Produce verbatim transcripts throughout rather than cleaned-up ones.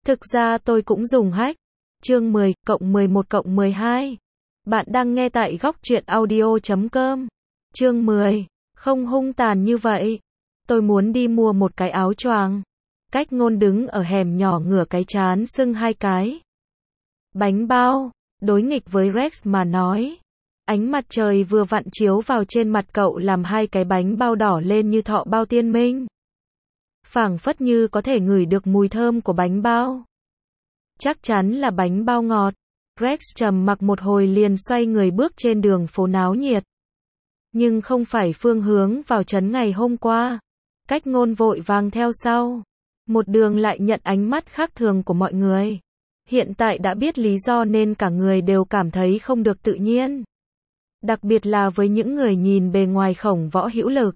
Thực ra tôi cũng dùng hack. Chương mười cộng mười một cộng mười hai. Bạn đang nghe tại góc truyện audio chấm com. Chương mười. Không hung tàn như vậy. Tôi muốn đi mua một cái áo choàng. Cách Ngôn đứng ở hẻm nhỏ ngửa cái trán sưng hai cái. Bánh bao, đối nghịch với Rex mà nói. Ánh mặt trời vừa vặn chiếu vào trên mặt cậu làm hai cái bánh bao đỏ lên như thọ bao tiên minh. Phảng phất như có thể ngửi được mùi thơm của bánh bao. Chắc chắn là bánh bao ngọt. Rex trầm mặc một hồi liền xoay người bước trên đường phố náo nhiệt. Nhưng không phải phương hướng vào trấn ngày hôm qua. Cách Ngôn vội vàng theo sau. Một đường lại nhận ánh mắt khác thường của mọi người. Hiện tại đã biết lý do nên cả người đều cảm thấy không được tự nhiên. Đặc biệt là với những người nhìn bề ngoài khổng võ hữu lực.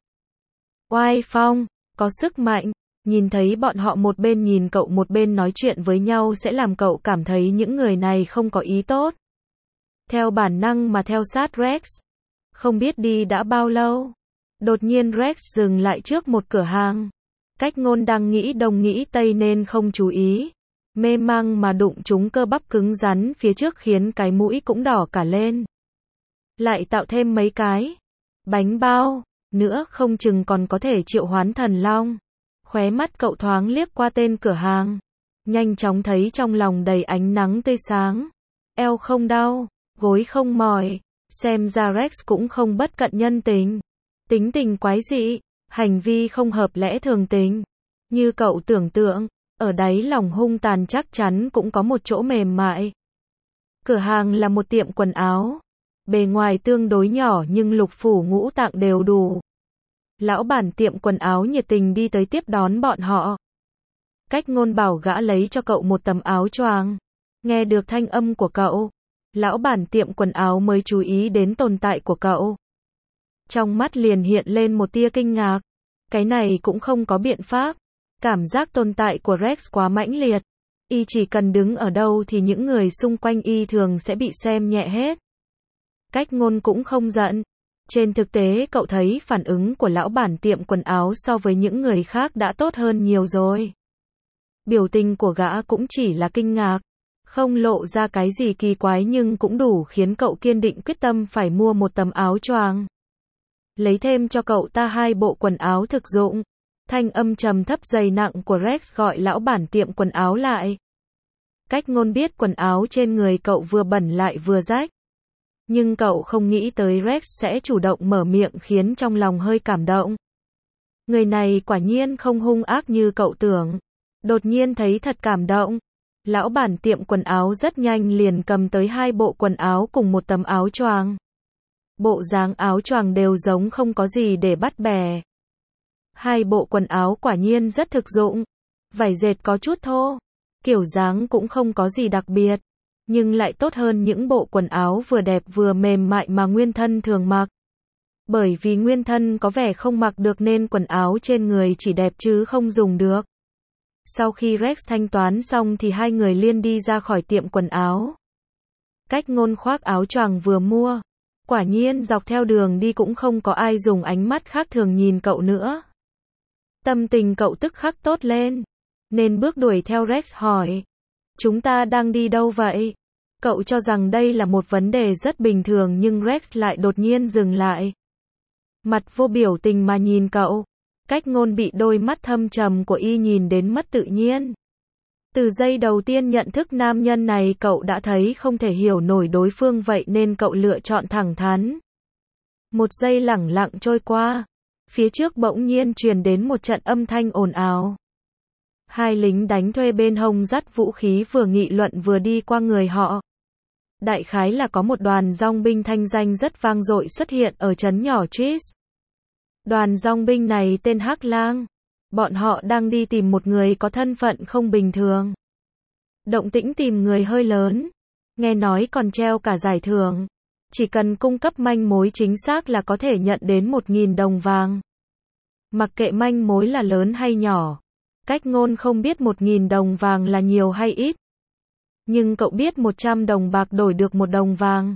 Oai phong, có sức mạnh. Nhìn thấy bọn họ một bên nhìn cậu một bên nói chuyện với nhau sẽ làm cậu cảm thấy những người này không có ý tốt. Theo bản năng mà theo sát Rex. Không biết đi đã bao lâu. Đột nhiên Rex dừng lại trước một cửa hàng. Cách Ngôn đang nghĩ đông nghĩ tây nên không chú ý. Mê mang mà đụng trúng cơ bắp cứng rắn phía trước khiến cái mũi cũng đỏ cả lên. Lại tạo thêm mấy cái bánh bao nữa không chừng còn có thể triệu hoán thần long. Khóe mắt cậu thoáng liếc qua tên cửa hàng. Nhanh chóng thấy trong lòng đầy ánh nắng tươi sáng. Eo không đau, gối không mỏi. Xem ra Rex cũng không bất cận nhân tình. Tính tình quái dị, hành vi không hợp lẽ thường tình. Như cậu tưởng tượng, ở đáy lòng hung tàn chắc chắn cũng có một chỗ mềm mại. Cửa hàng là một tiệm quần áo. Bề ngoài tương đối nhỏ nhưng lục phủ ngũ tạng đều đủ. Lão bản tiệm quần áo nhiệt tình đi tới tiếp đón bọn họ. Cách Ngôn bảo gã lấy cho cậu một tấm áo choàng. Nghe được thanh âm của cậu, lão bản tiệm quần áo mới chú ý đến tồn tại của cậu. Trong mắt liền hiện lên một tia kinh ngạc. Cái này cũng không có biện pháp. Cảm giác tồn tại của Rex quá mãnh liệt. Y chỉ cần đứng ở đâu thì những người xung quanh y thường sẽ bị xem nhẹ hết. Cách Ngôn cũng không giận. Trên thực tế cậu thấy phản ứng của lão bản tiệm quần áo so với những người khác đã tốt hơn nhiều rồi. Biểu tình của gã cũng chỉ là kinh ngạc. Không lộ ra cái gì kỳ quái nhưng cũng đủ khiến cậu kiên định quyết tâm phải mua một tấm áo choàng. Lấy thêm cho cậu ta hai bộ quần áo thực dụng. Thanh âm trầm thấp dày nặng của Rex gọi lão bản tiệm quần áo lại. Cách Ngôn biết quần áo trên người cậu vừa bẩn lại vừa rách. Nhưng cậu không nghĩ tới Rex sẽ chủ động mở miệng khiến trong lòng hơi cảm động. Người này quả nhiên không hung ác như cậu tưởng. Đột nhiên thấy thật cảm động. Lão bản tiệm quần áo rất nhanh liền cầm tới hai bộ quần áo cùng một tấm áo choàng. Bộ dáng áo choàng đều giống không có gì để bắt bẻ. Hai bộ quần áo quả nhiên rất thực dụng. Vải dệt có chút thô. Kiểu dáng cũng không có gì đặc biệt. Nhưng lại tốt hơn những bộ quần áo vừa đẹp vừa mềm mại mà Nguyên Thân thường mặc. Bởi vì Nguyên Thân có vẻ không mặc được nên quần áo trên người chỉ đẹp chứ không dùng được. Sau khi Rex thanh toán xong thì hai người liên đi ra khỏi tiệm quần áo. Cách Ngôn khoác áo choàng vừa mua. Quả nhiên dọc theo đường đi cũng không có ai dùng ánh mắt khác thường nhìn cậu nữa. Tâm tình cậu tức khắc tốt lên. Nên bước đuổi theo Rex hỏi. Chúng ta đang đi đâu vậy? Cậu cho rằng đây là một vấn đề rất bình thường nhưng Rex lại đột nhiên dừng lại. Mặt vô biểu tình mà nhìn cậu. Cách Ngôn bị đôi mắt thâm trầm của y nhìn đến mất tự nhiên. Từ giây đầu tiên nhận thức nam nhân này cậu đã thấy không thể hiểu nổi đối phương vậy nên cậu lựa chọn thẳng thắn. Một giây lẳng lặng trôi qua. Phía trước bỗng nhiên truyền đến một trận âm thanh ồn ào. Hai lính đánh thuê bên hông dắt vũ khí vừa nghị luận vừa đi qua người họ. Đại khái là có một đoàn dong binh thanh danh rất vang dội xuất hiện ở trấn nhỏ Tris. Đoàn dong binh này tên Hắc Lang. Bọn họ đang đi tìm một người có thân phận không bình thường. Động tĩnh tìm người hơi lớn. Nghe nói còn treo cả giải thưởng. Chỉ cần cung cấp manh mối chính xác là có thể nhận đến một nghìn đồng vàng. Mặc kệ manh mối là lớn hay nhỏ. Cách Ngôn không biết một nghìn đồng vàng là nhiều hay ít. Nhưng cậu biết một trăm đồng bạc đổi được một đồng vàng.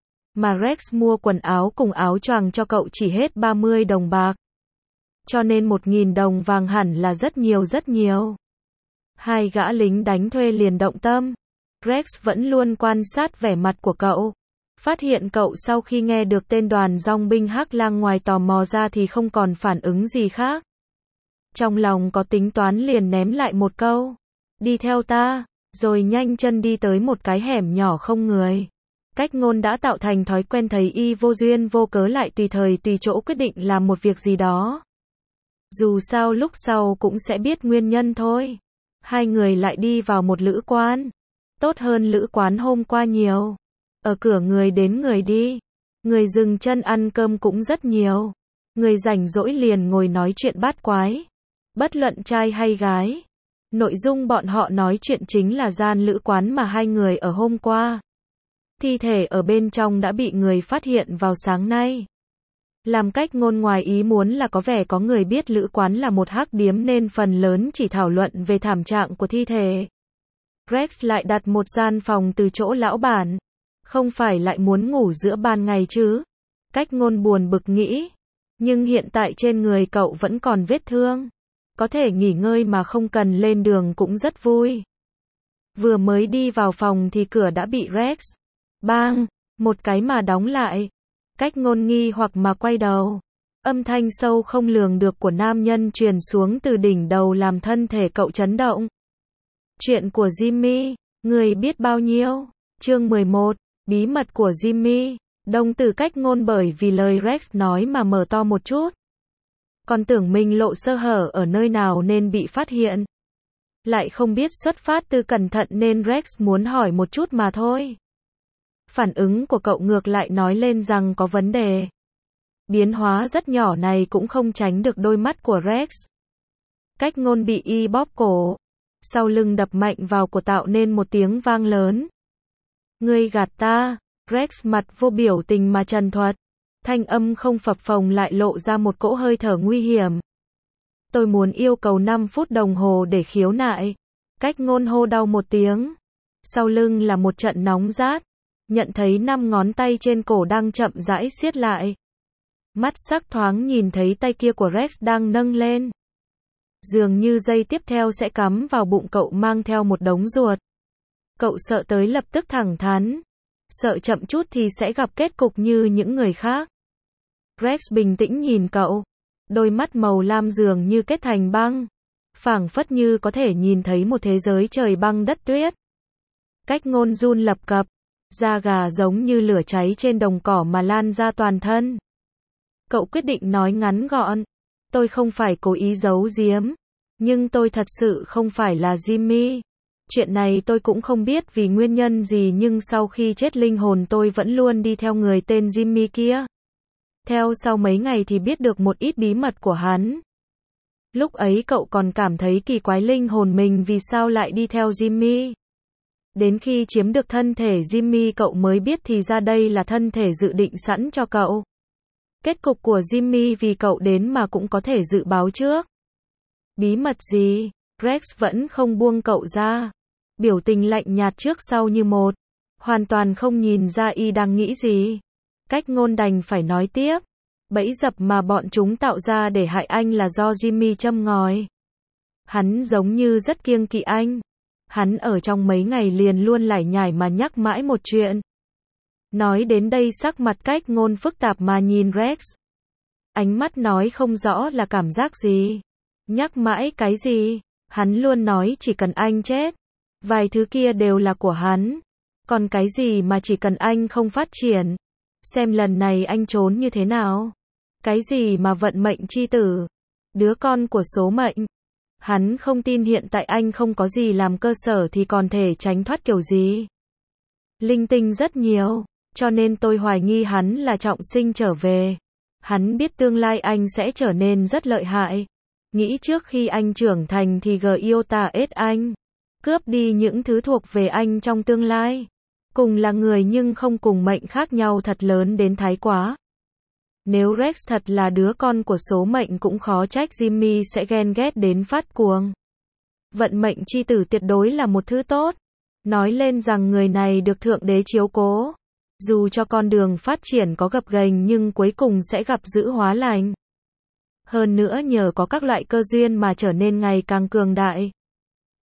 Mà Rex mua quần áo cùng áo choàng cho cậu chỉ hết ba mươi đồng bạc. Cho nên một nghìn đồng vàng hẳn là rất nhiều rất nhiều. Hai gã lính đánh thuê liền động tâm. Rex vẫn luôn quan sát vẻ mặt của cậu. Phát hiện cậu sau khi nghe được tên đoàn dong binh Hắc Lang ngoài tò mò ra thì không còn phản ứng gì khác. Trong lòng có tính toán liền ném lại một câu. Đi theo ta, rồi nhanh chân đi tới một cái hẻm nhỏ không người. Cách ngôn đã tạo thành thói quen thấy y vô duyên vô cớ lại tùy thời tùy chỗ quyết định làm một việc gì đó. Dù sao lúc sau cũng sẽ biết nguyên nhân thôi. Hai người lại đi vào một lữ quán. Tốt hơn lữ quán hôm qua nhiều. Ở cửa người đến người đi. Người dừng chân ăn cơm cũng rất nhiều. Người rảnh rỗi liền ngồi nói chuyện bát quái. Bất luận trai hay gái. Nội dung bọn họ nói chuyện chính là gian lữ quán mà hai người ở hôm qua. Thi thể ở bên trong đã bị người phát hiện vào sáng nay. Làm cách ngôn ngoài ý muốn là có vẻ có người biết lữ quán là một hắc điếm nên phần lớn chỉ thảo luận về thảm trạng của thi thể. Rex lại đặt một gian phòng từ chỗ lão bản. Không phải lại muốn ngủ giữa ban ngày chứ? Cách ngôn buồn bực nghĩ. Nhưng hiện tại trên người cậu vẫn còn vết thương. Có thể nghỉ ngơi mà không cần lên đường cũng rất vui. Vừa mới đi vào phòng thì cửa đã bị Rex bang một cái mà đóng lại. Cách ngôn nghi hoặc mà quay đầu. Âm thanh sâu không lường được của nam nhân truyền xuống từ đỉnh đầu làm thân thể cậu chấn động. Chuyện của Jimmy, người biết bao nhiêu? Chương mười một, bí mật của Jimmy. Đồng tử cách ngôn bởi vì lời Rex nói mà mở to một chút. Còn tưởng mình lộ sơ hở ở nơi nào nên bị phát hiện. Lại không biết xuất phát từ cẩn thận nên Rex muốn hỏi một chút mà thôi. Phản ứng của cậu ngược lại nói lên rằng có vấn đề. Biến hóa rất nhỏ này cũng không tránh được đôi mắt của Rex. Cách ngôn bị y bóp cổ. Sau lưng đập mạnh vào cổ tạo nên một tiếng vang lớn. Ngươi gạt ta. Rex mặt vô biểu tình mà trần thuật. Thanh âm không phập phồng lại lộ ra một cỗ hơi thở nguy hiểm. Tôi muốn yêu cầu năm phút đồng hồ để khiếu nại. Cách ngôn hô đau một tiếng. Sau lưng là một trận nóng rát. Nhận thấy năm ngón tay trên cổ đang chậm rãi siết lại. Mắt sắc thoáng nhìn thấy tay kia của Rex đang nâng lên. Dường như giây tiếp theo sẽ cắm vào bụng cậu mang theo một đống ruột. Cậu sợ tới lập tức thẳng thắn. Sợ chậm chút thì sẽ gặp kết cục như những người khác. Rex bình tĩnh nhìn cậu. Đôi mắt màu lam dường như kết thành băng. Phảng phất như có thể nhìn thấy một thế giới trời băng đất tuyết. Cách ngôn run lập cập. Da gà giống như lửa cháy trên đồng cỏ mà lan ra toàn thân. Cậu quyết định nói ngắn gọn. Tôi không phải cố ý giấu giếm. Nhưng tôi thật sự không phải là Jimmy. Chuyện này tôi cũng không biết vì nguyên nhân gì nhưng sau khi chết linh hồn tôi vẫn luôn đi theo người tên Jimmy kia. Theo sau mấy ngày thì biết được một ít bí mật của hắn. Lúc ấy cậu còn cảm thấy kỳ quái linh hồn mình vì sao lại đi theo Jimmy. Đến khi chiếm được thân thể Jimmy cậu mới biết thì ra đây là thân thể dự định sẵn cho cậu. Kết cục của Jimmy vì cậu đến mà cũng có thể dự báo trước. Bí mật gì? Rex vẫn không buông cậu ra. Biểu tình lạnh nhạt trước sau như một. Hoàn toàn không nhìn ra y đang nghĩ gì. Cách ngôn đành phải nói tiếp. Bẫy dập mà bọn chúng tạo ra để hại anh là do Jimmy châm ngòi. Hắn giống như rất kiêng kỵ anh. Hắn ở trong mấy ngày liền luôn lải nhải mà nhắc mãi một chuyện. Nói đến đây sắc mặt cách ngôn phức tạp mà nhìn Rex. Ánh mắt nói không rõ là cảm giác gì. Nhắc mãi cái gì? Hắn luôn nói chỉ cần anh chết. Vài thứ kia đều là của hắn. Còn cái gì mà chỉ cần anh không phát triển? Xem lần này anh trốn như thế nào? Cái gì mà vận mệnh chi tử? Đứa con của số mệnh? Hắn không tin hiện tại anh không có gì làm cơ sở thì còn thể tránh thoát kiểu gì. Linh tinh rất nhiều, cho nên tôi hoài nghi hắn là trọng sinh trở về. Hắn biết tương lai anh sẽ trở nên rất lợi hại. Nghĩ trước khi anh trưởng thành thì Giota ết anh. Cướp đi những thứ thuộc về anh trong tương lai. Cùng là người nhưng không cùng mệnh khác nhau thật lớn đến thái quá. Nếu Rex thật là đứa con của số mệnh cũng khó trách Jimmy sẽ ghen ghét đến phát cuồng. Vận mệnh chi tử tuyệt đối là một thứ tốt. Nói lên rằng người này được Thượng Đế chiếu cố. Dù cho con đường phát triển có gập ghềnh nhưng cuối cùng sẽ gặp dữ hóa lành. Hơn nữa nhờ có các loại cơ duyên mà trở nên ngày càng cường đại.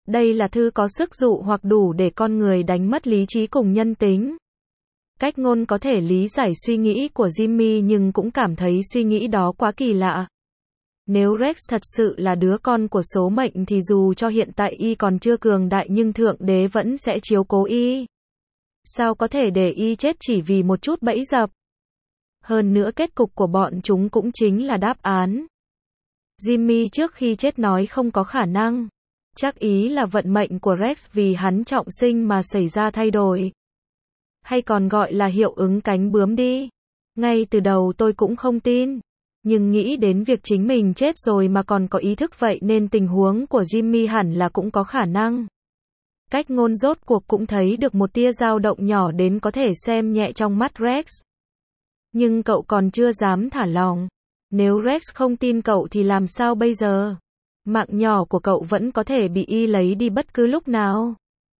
Đây là thư có sức dụ hoặc đủ để con người đánh mất lý trí cùng nhân tính. Cách ngôn có thể lý giải suy nghĩ của Jimmy nhưng cũng cảm thấy suy nghĩ đó quá kỳ lạ. Nếu Rex thật sự là đứa con của số mệnh thì dù cho hiện tại y còn chưa cường đại nhưng Thượng Đế vẫn sẽ chiếu cố y. Sao có thể để y chết chỉ vì một chút bẫy dập? Hơn nữa kết cục của bọn chúng cũng chính là đáp án. Jimmy trước khi chết nói không có khả năng. Chắc ý là vận mệnh của Rex vì hắn trọng sinh mà xảy ra thay đổi. Hay còn gọi là hiệu ứng cánh bướm đi. Ngay từ đầu tôi cũng không tin. Nhưng nghĩ đến việc chính mình chết rồi mà còn có ý thức vậy nên tình huống của Jimmy hẳn là cũng có khả năng. Cách ngôn rốt cuộc cũng thấy được một tia dao động nhỏ đến có thể xem nhẹ trong mắt Rex. Nhưng cậu còn chưa dám thả lòng. Nếu Rex không tin cậu thì làm sao bây giờ? Mạng nhỏ của cậu vẫn có thể bị y lấy đi bất cứ lúc nào.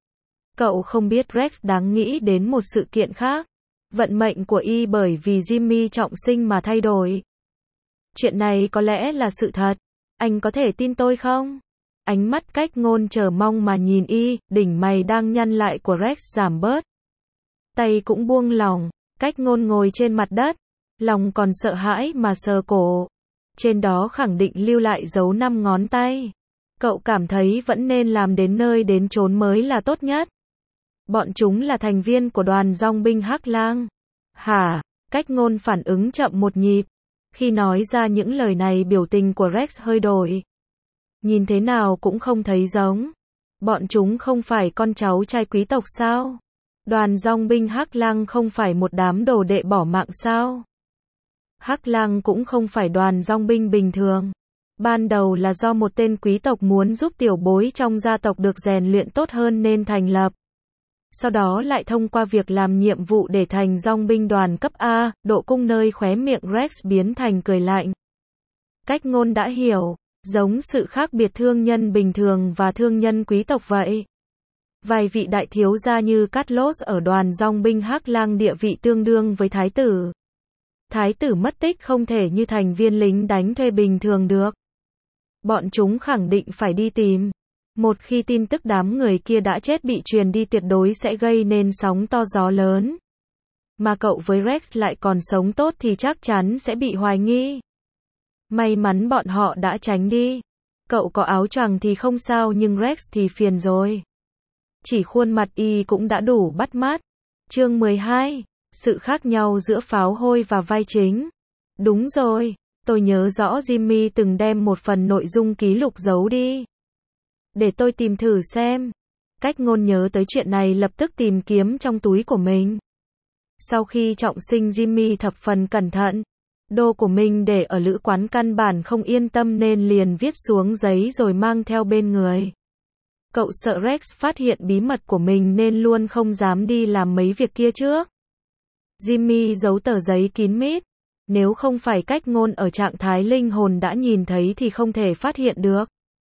Cậu không biết Rex đáng nghĩ đến một sự kiện khác. Vận mệnh của y bởi vì Jimmy trọng sinh mà thay đổi. Chuyện này có lẽ là sự thật. Anh có thể tin tôi không? Ánh mắt cách ngôn chờ mong mà nhìn y, đỉnh mày đang nhăn lại của Rex giảm bớt. Tay cũng buông lỏng, cách ngôn ngồi trên mặt đất. Lòng còn sợ hãi mà sờ cổ. Trên đó khẳng định lưu lại dấu năm ngón tay. Cậu cảm thấy vẫn nên làm đến nơi đến chốn mới là tốt nhất. Bọn chúng là thành viên của đoàn dòng binh Hắc Lang. Hả? Cách ngôn phản ứng chậm một nhịp. Khi nói ra những lời này biểu tình của Rex hơi đổi. Nhìn thế nào cũng không thấy giống. Bọn chúng không phải con cháu trai quý tộc sao? Đoàn dòng binh Hắc Lang không phải một đám đồ đệ bỏ mạng sao? Hắc Lang cũng không phải đoàn dòng binh bình thường. Ban đầu là do một tên quý tộc muốn giúp tiểu bối trong gia tộc được rèn luyện tốt hơn nên thành lập. Sau đó lại thông qua việc làm nhiệm vụ để thành dòng binh đoàn cấp A, độ cung nơi khóe miệng Rex biến thành cười lạnh. Cách ngôn đã hiểu, giống sự khác biệt thương nhân bình thường và thương nhân quý tộc vậy. Vài vị đại thiếu gia như Carlos ở đoàn dòng binh Hắc Lang địa vị tương đương với thái tử. Thái tử mất tích không thể như thành viên lính đánh thuê bình thường được. Bọn chúng khẳng định phải đi tìm. Một khi tin tức đám người kia đã chết bị truyền đi tuyệt đối sẽ gây nên sóng to gió lớn. Mà cậu với Rex lại còn sống tốt thì chắc chắn sẽ bị hoài nghi. May mắn bọn họ đã tránh đi. Cậu có áo choàng thì không sao nhưng Rex thì phiền rồi. Chỉ khuôn mặt y cũng đã đủ bắt mắt. Chương mười hai. Sự khác nhau giữa pháo hôi và vai chính. Đúng rồi, tôi nhớ rõ Jimmy từng đem một phần nội dung ký lục giấu đi. Để tôi tìm thử xem. Cách ngôn nhớ tới chuyện này lập tức tìm kiếm trong túi của mình. Sau khi trọng sinh Jimmy thập phần cẩn thận. Đô của mình để ở lữ quán căn bản không yên tâm nên liền viết xuống giấy rồi mang theo bên người. Cậu sợ Rex phát hiện bí mật của mình nên luôn không dám đi làm mấy việc kia trước. Jimmy giấu tờ giấy kín mít. Nếu không phải cách ngôn ở trạng thái linh hồn đã nhìn thấy thì không thể phát hiện được.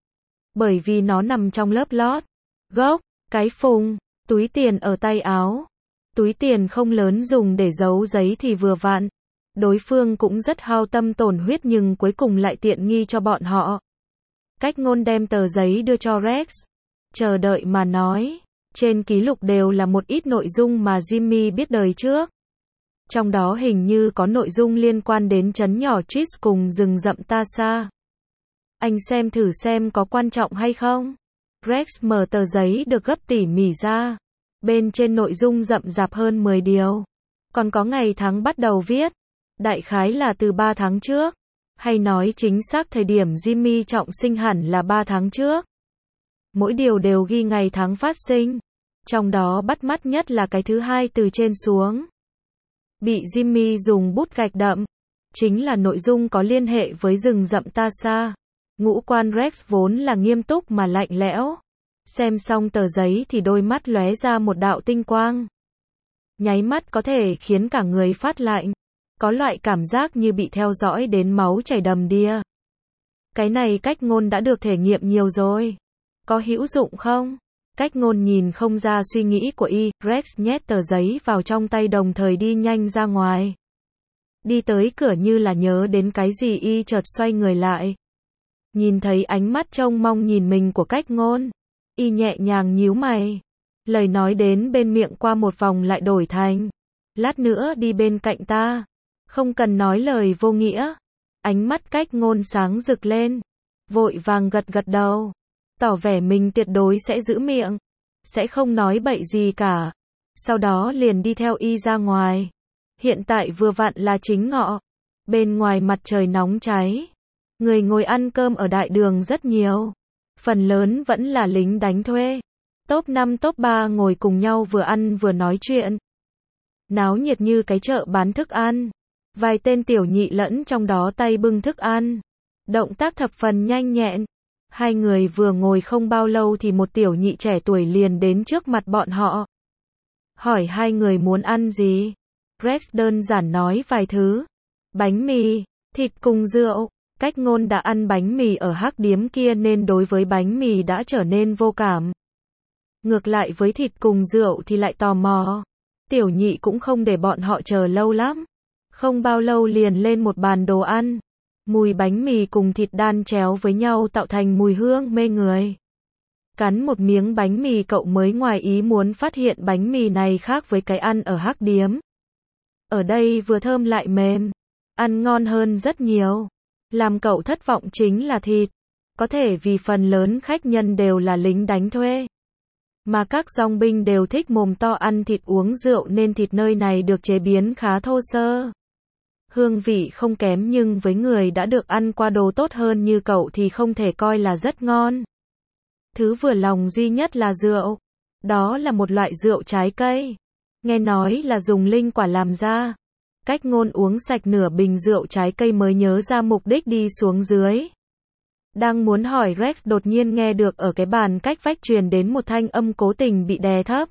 Bởi vì nó nằm trong lớp lót, gốc, cái phùng, túi tiền ở tay áo. Túi tiền không lớn dùng để giấu giấy thì vừa vặn. Đối phương cũng rất hao tâm tổn huyết nhưng cuối cùng lại tiện nghi cho bọn họ. Cách ngôn đem tờ giấy đưa cho Rex. Chờ đợi mà nói. Trên ký lục đều là một ít nội dung mà Jimmy biết đời trước. Trong đó hình như có nội dung liên quan đến trấn nhỏ Tris cùng rừng rậm Tasa. Anh xem thử xem có quan trọng hay không. Rex mở tờ giấy được gấp tỉ mỉ ra. Bên trên nội dung rậm rạp hơn mười điều. Còn có ngày tháng bắt đầu viết. Đại khái là từ ba tháng trước. Hay nói chính xác thời điểm Jimmy trọng sinh hẳn là ba tháng trước. Mỗi điều đều ghi ngày tháng phát sinh. Trong đó bắt mắt nhất là cái thứ hai từ trên xuống. Bị Jimmy dùng bút gạch đậm. Chính là nội dung có liên hệ với rừng rậm Tasa. Ngũ quan Rex vốn là nghiêm túc mà lạnh lẽo. Xem xong tờ giấy thì đôi mắt lóe ra một đạo tinh quang. Nháy mắt có thể khiến cả người phát lạnh. Có loại cảm giác như bị theo dõi đến máu chảy đầm đìa. Cái này cách ngôn đã được thể nghiệm nhiều rồi. Có hữu dụng không? Cách ngôn nhìn không ra suy nghĩ của y, Rex nhét tờ giấy vào trong tay đồng thời đi nhanh ra ngoài. Đi tới cửa như là nhớ đến cái gì y chợt xoay người lại. Nhìn thấy ánh mắt trông mong nhìn mình của cách ngôn. Y nhẹ nhàng nhíu mày. Lời nói đến bên miệng qua một vòng lại đổi thành, lát nữa đi bên cạnh ta. Không cần nói lời vô nghĩa. Ánh mắt Cách Ngôn sáng rực lên. Vội vàng gật gật đầu. Tỏ vẻ mình tuyệt đối sẽ giữ miệng. Sẽ không nói bậy gì cả. Sau đó liền đi theo Y ra ngoài. Hiện tại vừa vặn là chính ngọ. Bên ngoài mặt trời nóng cháy. Người ngồi ăn cơm ở đại đường rất nhiều. Phần lớn vẫn là lính đánh thuê. Top năm top ba ngồi cùng nhau vừa ăn vừa nói chuyện. Náo nhiệt như cái chợ bán thức ăn. Vài tên tiểu nhị lẫn trong đó tay bưng thức ăn. Động tác thập phần nhanh nhẹn. Hai người vừa ngồi không bao lâu thì một tiểu nhị trẻ tuổi liền đến trước mặt bọn họ. Hỏi hai người muốn ăn gì? Rex đơn giản nói vài thứ. Bánh mì, thịt cùng rượu. Cách Ngôn đã ăn bánh mì ở hắc điếm kia nên đối với bánh mì đã trở nên vô cảm. Ngược lại với thịt cùng rượu thì lại tò mò. Tiểu nhị cũng không để bọn họ chờ lâu lắm. Không bao lâu liền lên một bàn đồ ăn. Mùi bánh mì cùng thịt đan chéo với nhau tạo thành mùi hương mê người. Cắn một miếng bánh mì cậu mới ngoài ý muốn phát hiện bánh mì này khác với cái ăn ở hắc điếm. Ở đây vừa thơm lại mềm. Ăn ngon hơn rất nhiều. Làm cậu thất vọng chính là thịt. Có thể vì phần lớn khách nhân đều là lính đánh thuê. Mà các dòng binh đều thích mồm to ăn thịt uống rượu nên thịt nơi này được chế biến khá thô sơ. Hương vị không kém nhưng với người đã được ăn qua đồ tốt hơn như cậu thì không thể coi là rất ngon. Thứ vừa lòng duy nhất là rượu. Đó là một loại rượu trái cây. Nghe nói là dùng linh quả làm ra. Cách Ngôn uống sạch nửa bình rượu trái cây mới nhớ ra mục đích đi xuống dưới. Đang muốn hỏi Rex đột nhiên nghe được ở cái bàn cách vách truyền đến một thanh âm cố tình bị đè thấp.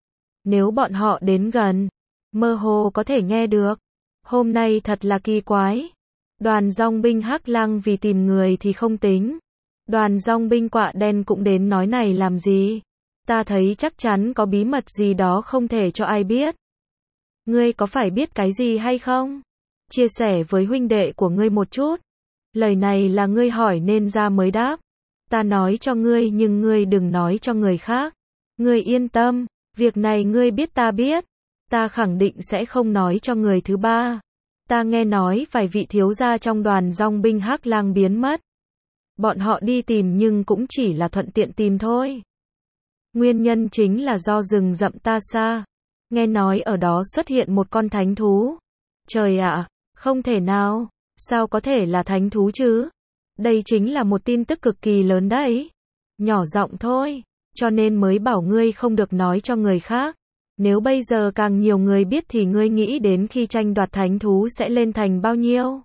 Nếu bọn họ đến gần, mơ hồ có thể nghe được. Hôm nay thật là kỳ quái. Đoàn dòng binh Hắc Lăng vì tìm người thì không tính. Đoàn dòng binh Quạ Đen cũng đến nói này làm gì. Ta thấy chắc chắn có bí mật gì đó không thể cho ai biết. Ngươi có phải biết cái gì hay không? Chia sẻ với huynh đệ của ngươi một chút. Lời này là ngươi hỏi nên ra mới đáp. Ta nói cho ngươi nhưng ngươi đừng nói cho người khác. Ngươi yên tâm, việc này ngươi biết ta biết. Ta khẳng định sẽ không nói cho người thứ ba. Ta nghe nói vài vị thiếu gia trong đoàn dòng binh Hắc Lang biến mất. Bọn họ đi tìm nhưng cũng chỉ là thuận tiện tìm thôi. Nguyên nhân chính là do rừng rậm ta xa. Nghe nói ở đó xuất hiện một con thánh thú. Trời ạ, không thể nào. Sao có thể là thánh thú chứ? Đây chính là một tin tức cực kỳ lớn đấy. Nhỏ giọng thôi, cho nên mới bảo ngươi không được nói cho người khác. Nếu bây giờ càng nhiều người biết thì ngươi nghĩ đến khi tranh đoạt thánh thú sẽ lên thành bao nhiêu?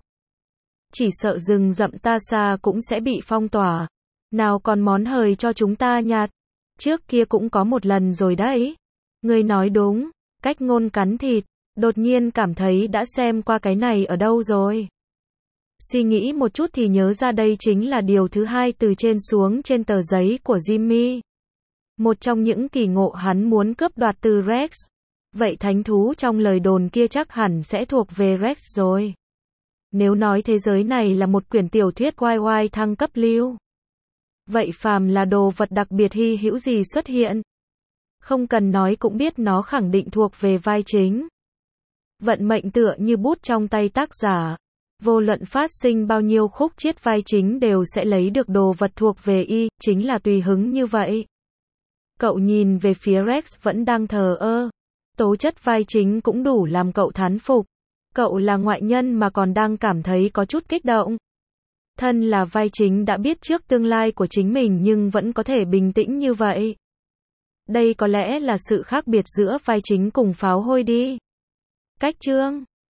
Chỉ sợ rừng rậm ta xa cũng sẽ bị phong tỏa. Nào còn món hời cho chúng ta nhặt. Trước kia cũng có một lần rồi đấy. Ngươi nói đúng. Cách Ngôn cắn thịt, đột nhiên cảm thấy đã xem qua cái này ở đâu rồi. Suy nghĩ một chút thì nhớ ra đây chính là điều thứ hai từ trên xuống trên tờ giấy của Jimmy. Một trong những kỳ ngộ hắn muốn cướp đoạt từ Rex. Vậy thánh thú trong lời đồn kia chắc hẳn sẽ thuộc về Rex rồi. Nếu nói thế giới này là một quyển tiểu thuyết Y Y thăng cấp lưu. Vậy phàm là đồ vật đặc biệt hy hữu gì xuất hiện. Không cần nói cũng biết nó khẳng định thuộc về vai chính. Vận mệnh tựa như bút trong tay tác giả. Vô luận phát sinh bao nhiêu khúc chiết vai chính đều sẽ lấy được đồ vật thuộc về y, chính là tùy hứng như vậy. Cậu nhìn về phía Rex vẫn đang thờ ơ. Tố chất vai chính cũng đủ làm cậu thán phục. Cậu là ngoại nhân mà còn đang cảm thấy có chút kích động. Thân là vai chính đã biết trước tương lai của chính mình nhưng vẫn có thể bình tĩnh như vậy. Đây có lẽ là sự khác biệt giữa vai chính cùng pháo hôi đi. Cách chương